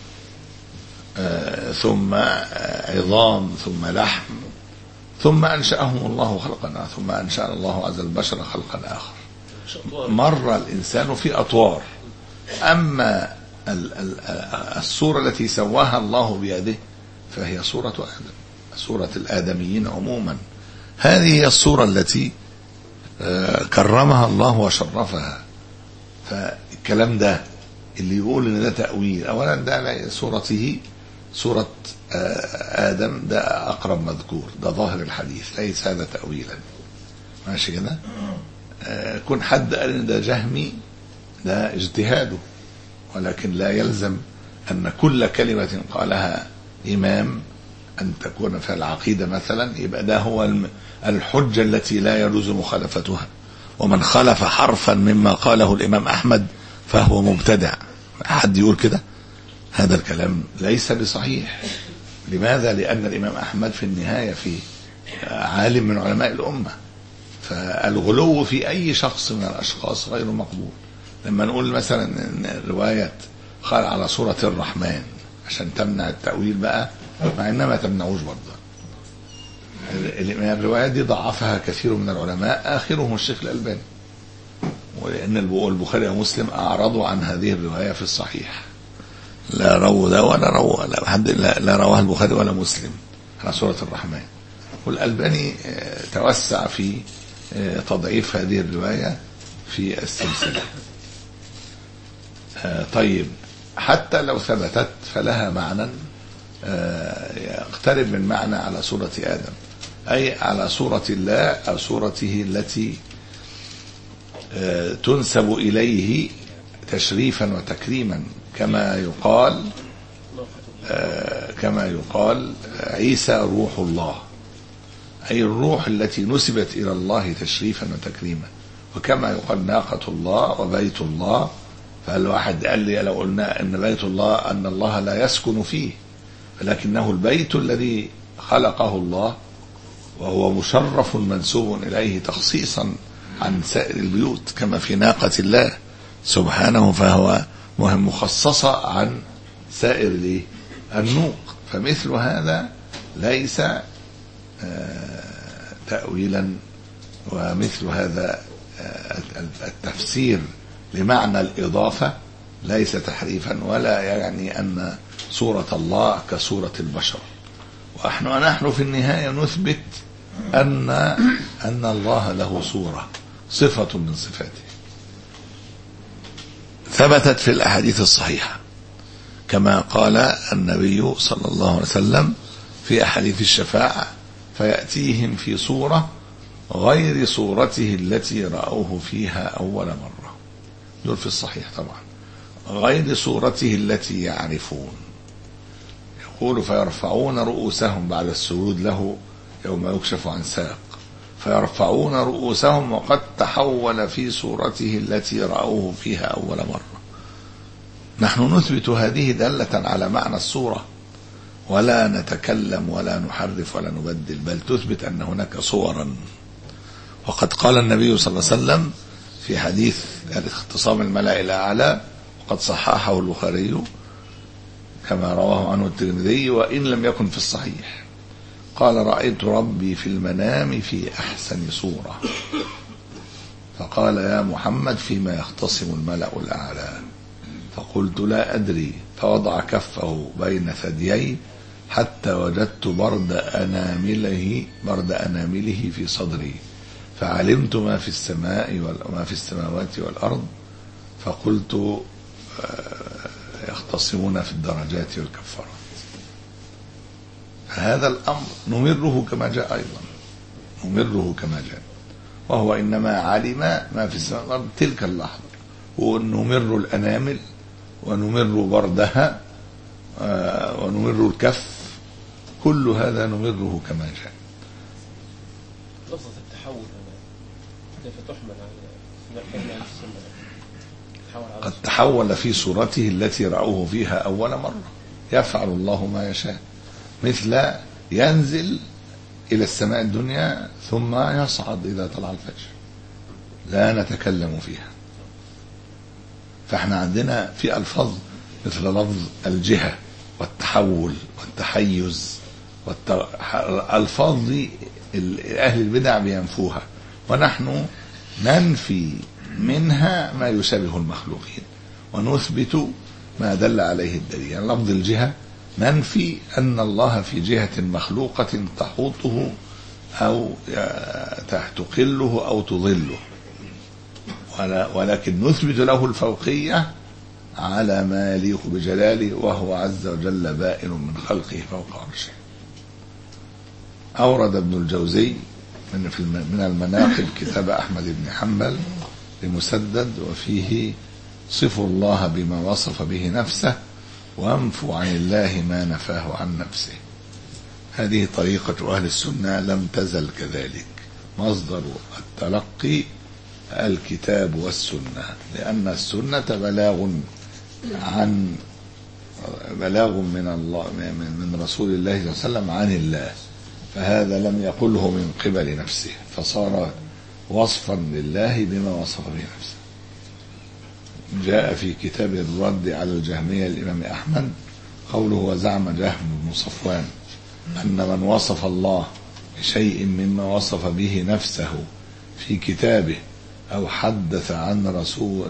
آه ثم آه عظام، ثم لحم، ثم أنشأهم الله خلقا، ثم أنشأ الله عز البشر خلقا آخر. مر الإنسان في أطوار. أما الصورة التي سواها الله بيده فهي صورة آدم، صورة الآدميين عموما. هذه هي الصورة التي كرمها الله وشرفها. فالكلام ده اللي يقول ان ده تأويل، اولا ده صورته صورة آدم ده أقرب مذكور، ده ظاهر الحديث، ليس هذا تأويلا. ماشي كده؟ كون حد قال ان ده جهمي ده اجتهاده، ولكن لا يلزم أن كل كلمة قالها إمام أن تكون في العقيدة مثلا يبقى ده هو الحجة التي لا يجوز مخالفتها. ومن خالف حرفا مما قاله الإمام أحمد فهو مبتدع. حد يقول كده؟ هذا الكلام ليس بصحيح. لماذا؟ لأن الإمام أحمد في النهاية في عالم من علماء الأمة، فالغلو في أي شخص من الأشخاص غير مقبول. لما نقول مثلا رواية قال على صورة الرحمن، عشان تمنع التأويل بقى، مع إنما ما تمنعوش برضه. الروايات دي ضعفها كثير من العلماء، آخرهم الشيخ الألباني، ولأن البخاري ومسلم أعرضوا عن هذه الرواية في الصحيح، لا رووا ده ولا رووا لا حد لا, لا رواها البخاري ولا مسلم على سورة الرحمن. والألباني توسع في تضعيف هذه الرواية في السلسلة. طيب حتى لو ثبتت فلها معنى يقترب من معنى على صورة آدم، أي على صورة الله أو صورته التي تنسب إليه تشريفا وتكريما، كما يقال كما يقال عيسى روح الله، أي الروح التي نسبت إلى الله تشريفا وتكريما. وكما يقال ناقة الله وبيت الله، فالواحد قال لي لو قلنا أن بيت الله أن الله لا يسكن فيه، ولكنه البيت الذي خلقه الله، وهو مشرف منسوب إليه تخصيصا عن سائر البيوت، كما في ناقة الله سبحانه، فهو مهم مخصصة عن سائر النوق. فمثل هذا ليس تأويلا، ومثل هذا التفسير لمعنى الإضافة ليس تحريفا، ولا يعني أن صورة الله كصورة البشر. ونحن نحن في النهاية نثبت أن أن الله له صورة، صفة من صفاته ثبتت في الأحاديث الصحيحة، كما قال النبي صلى الله عليه وسلم في أحاديث الشفاعة: فيأتيهم في صورة غير صورته التي رأوه فيها أول مرة. دول في الصحيح طبعا، غير صورته التي يعرفون. يقول: فيرفعون رؤوسهم بعد السجود له يوم يكشف عن ساق، فيرفعون رؤوسهم وقد تحول في صورته التي رأوه فيها أول مرة. نحن نثبت هذه دالة على معنى الصورة، ولا نتكلم ولا نحرف ولا نبدل، بل تثبت أن هناك صورا. وقد قال النبي صلى الله عليه وسلم في حديث اختصام الملأ الأعلى، وقد صححه البخاري كما رواه عنه الترمذي وإن لم يكن في الصحيح، قال: رأيت ربي في المنام في أحسن صورة. فقال: يا محمد فيما يختصم الملأ الأعلى؟ فقلت: لا أدري. فوضع كفه بين ثديي حتى وجدت برد أنامله برد أنامله في صدري، فعلمت ما في السماء وما في السماوات والأرض. فقلت: يختصمون في الدرجات والكفارات. هذا الأمر نمره كما جاء، أيضا نمره كما جاء، وهو إنما علم ما في السماء والأرض تلك اللحظة، ونمر الأنامل ونمر بردها ونمر الكف، كل هذا نمره كما جاء. لفظة التحول كيف تحمل على السنة؟ قد تحول في صورته التي رأوه فيها أول مرة، يفعل الله ما يشاء، مثل ينزل إلى السماء الدنيا ثم يصعد إذا طلع الفجر، لا نتكلم فيها. فاحنا عندنا في ألفاظ مثل لفظ الجهة والتحول والتحيز والت... الألفاظ دي أهل البدع بينفوها، ونحن ننفي منها ما يشابه المخلوقين ونثبت ما دل عليه الدليل. يعني لفظ الجهة ننفي أن الله في جهة مخلوقة تحوطه أو تقله أو تظله، ولكن نثبت له الفوقية على ما يليق بجلاله، وهو عز وجل بائن من خلقه فوق عرشه. أورد ابن الجوزي من المناقب كتاب أحمد بن حنبل لمسدد، وفيه: صفوا الله بما وصف به نفسه، وانفوا عن الله ما نفاه عن نفسه. هذه طريقة أهل السنة لم تزل كذلك، مصدر التلقي الكتاب والسنة، لأن السنة بلاغ عن بلاغ من الله من رسول الله صلى الله عليه وسلم عن الله، فهذا لم يقله من قبل نفسه، فصار وصفا لله بما وصف به نفسه. جاء في كتاب الرد على الجهمية الإمام أحمد: قوله وزعم جهم بن صفوان أن من وصف الله بشيء مما وصف به نفسه في كتابه أو حدث عن رسول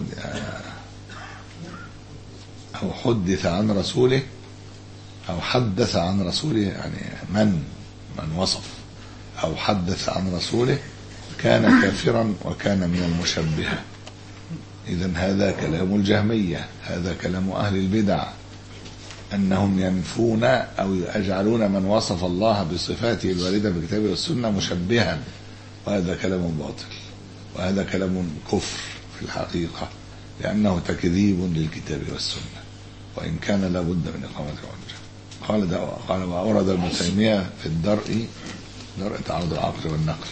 أو حدث عن رسوله أو حدث عن رسوله يعني من من وصف أو حدث عن رسوله كان كافرا وكان من المشبهة. إذن هذا كلام الجهمية، هذا كلام أهل البدع، أنهم ينفون أو يجعلون من وصف الله بصفاته الواردة في الكتاب والسنة مشبها، وهذا كلام باطل، وهذا كلام كفر في الحقيقة، لأنه تكذيب للكتاب والسنة، وإن كان لابد من إقامة الحجة. قال قال وأورد ابن تيمية في الدرء درء تعارض العقل والنقل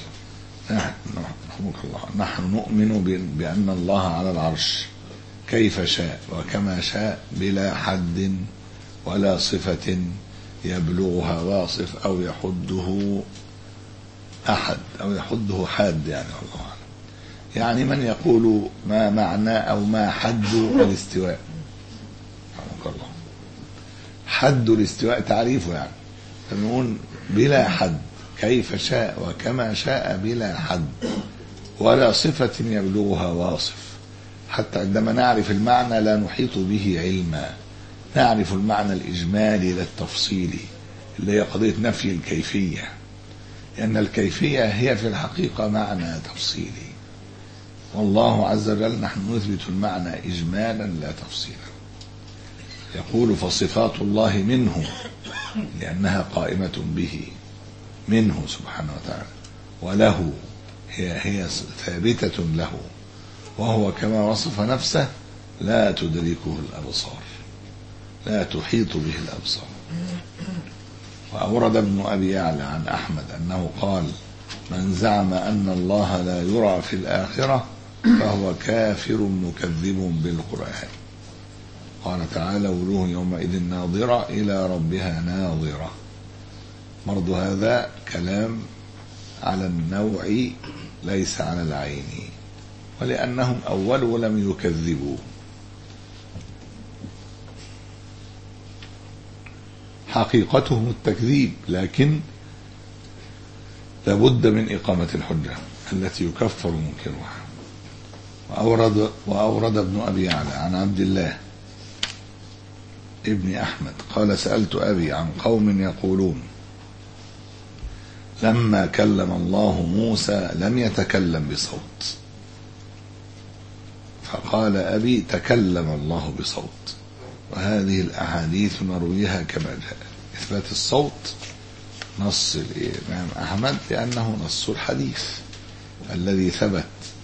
نحن نؤمن بأن الله على العرش كيف شاء وكما شاء بلا حد ولا صفة يبلغها واصف أو يحده أحد أو يحده حاد، يعني الله أعلم. يعني من يقول ما معنى أو ما حد الاستواء، الله حد الاستواء تعريفه، يعني فنقول بلا حد كيف شاء وكما شاء بلا حد ولا صفة يبلغها واصف. حتى عندما نعرف المعنى لا نحيط به علما، نعرف المعنى الإجمالي للتفصيلي اللي هي قضية نفي الكيفية، لأن الكيفية هي في الحقيقة معنى تفصيلي، والله عز وجل نحن نثبت المعنى إجمالا لا تفصيلا. يقول فصفات الله منه لأنها قائمة به، منه سبحانه وتعالى، وله هي هي ثابتة له، وهو كما وصف نفسه لا تدركه الأبصار، لا تحيط به الأبصار. وأورد ابن أبي يعلى عن أحمد أنه قال من زعم أن الله لا يرى في الآخرة فهو كافر مكذب بالقرآن. قال تعالى وجوه يومئذ ناظرة إلى ربها ناظرة. مرض هذا كلام على النوع ليس على العين، ولأنهم أولوا لم يكذبوا. حقيقتهم التكذيب، لكن لابد من إقامة الحجة التي يكفر منكرها. وأورد, وأورد ابن أبي يعلى عن عبد الله ابن أحمد قال سألت أبي عن قوم يقولون لما كلم الله موسى لم يتكلم بصوت، فقال أبي تكلم الله بصوت. وهذه الأحاديث نرويها كما جاء. إثبات الصوت نص الإمام أحمد لأنه نص الحديث الذي ثبت،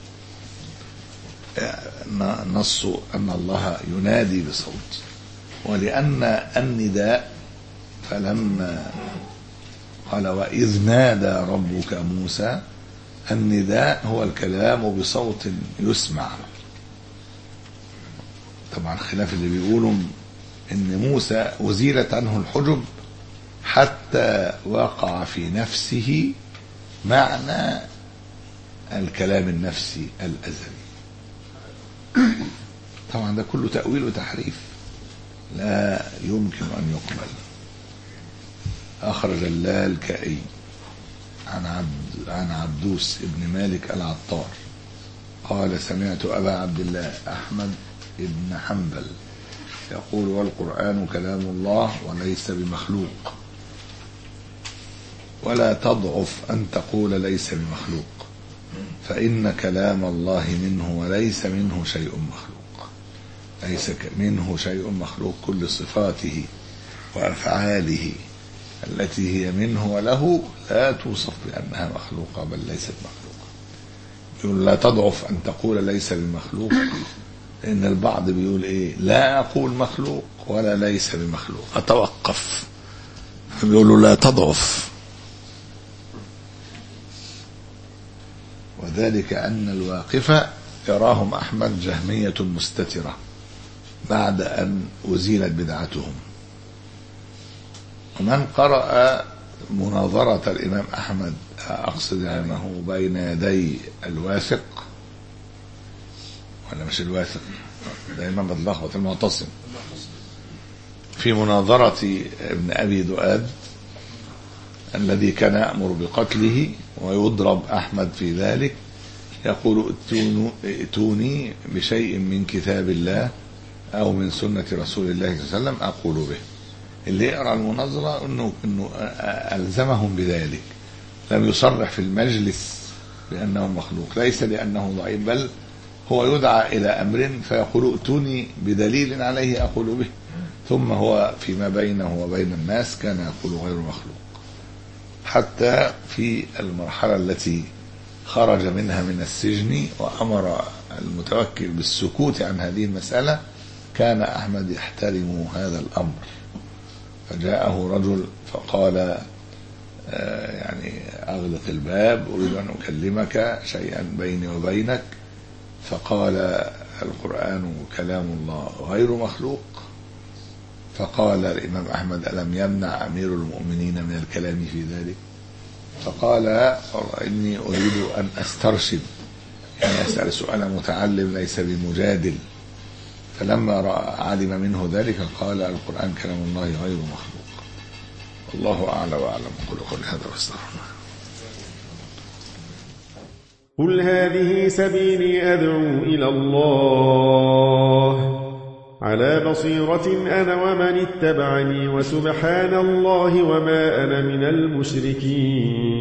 نص أن الله ينادي بصوت، ولأن النداء فلما قال وإذ نادى ربك موسى، النداء هو الكلام بصوت يسمع. طبعا خلاف اللي بيقولوا ان موسى أزيلت عنه الحجب حتى وقع في نفسه معنى الكلام النفسي الأزلي. طبعا ده كله تأويل وتحريف لا يمكن أن يقبل. أخرج اللالكائي عن عبد عن عبدوس ابن مالك العطار قال سمعت أبا عبد الله أحمد ابن حنبل يقول والقرآن كلام الله وليس بمخلوق، ولا تضعف أن تقول ليس بمخلوق، فإن كلام الله منه وليس منه شيء مخلوق. ليس منه شيء مخلوق، كل صفاته وأفعاله التي هي منه وله لا توصف بأنها مخلوقة، بل ليست مخلوقة. يقول لا تضعف أن تقول ليس بمخلوق، لأن البعض بيقول إيه لا أقول مخلوق ولا ليس بمخلوق، أتوقف، بيقولوا لا تضعف. وذلك أن الواقفة يراهم أحمد جهمية مستترة بعد أن أزيلت بدعتهم. ومن قرأ مناظرة الإمام أحمد أقصد أنه بين يدي الواثق ولا مش الواثق، دائما بتلخبط، المعتصم، في مناظرة ابن أبي دؤاد الذي كان يأمر بقتله ويضرب أحمد في ذلك، يقول ائتوني بشيء من كتاب الله أو من سنة رسول الله صلى الله عليه وسلم أقول به. اللي يقرأ المناظرة إنه, إنه ألزمهم بذلك، لم يصرح في المجلس بأنه مخلوق، ليس لأنه ضعيف، بل هو يدعى إلى أمر فيقول ائتوني بدليل عليه أقول به، ثم هو فيما بينه وبين الناس كان يقول غير مخلوق. حتى في المرحلة التي خرج منها من السجن وأمر المتوكل بالسكوت عن هذه المسألة، كان أحمد يحترم هذا الأمر، فجاءه رجل فقال آه يعني أغلق الباب، أريد أن أكلمك شيئا بيني وبينك. فقال القرآن كلام الله غير مخلوق. فقال الإمام أحمد ألم يمنع أمير المؤمنين من الكلام في ذلك؟ فقال إني أريد أن أسترشد، يعني أسأل سؤال متعلم ليس بمجادل. فلما رأى علم منه ذلك قال القرآن كلام الله غير مخلوق. الله أعلى وأعلم. قل قل هذا واستغفر الله. قل هذه سبيلي أدعو إلى الله على بصيرة أنا ومن اتبعني، وسبحان الله وما أنا من المشركين.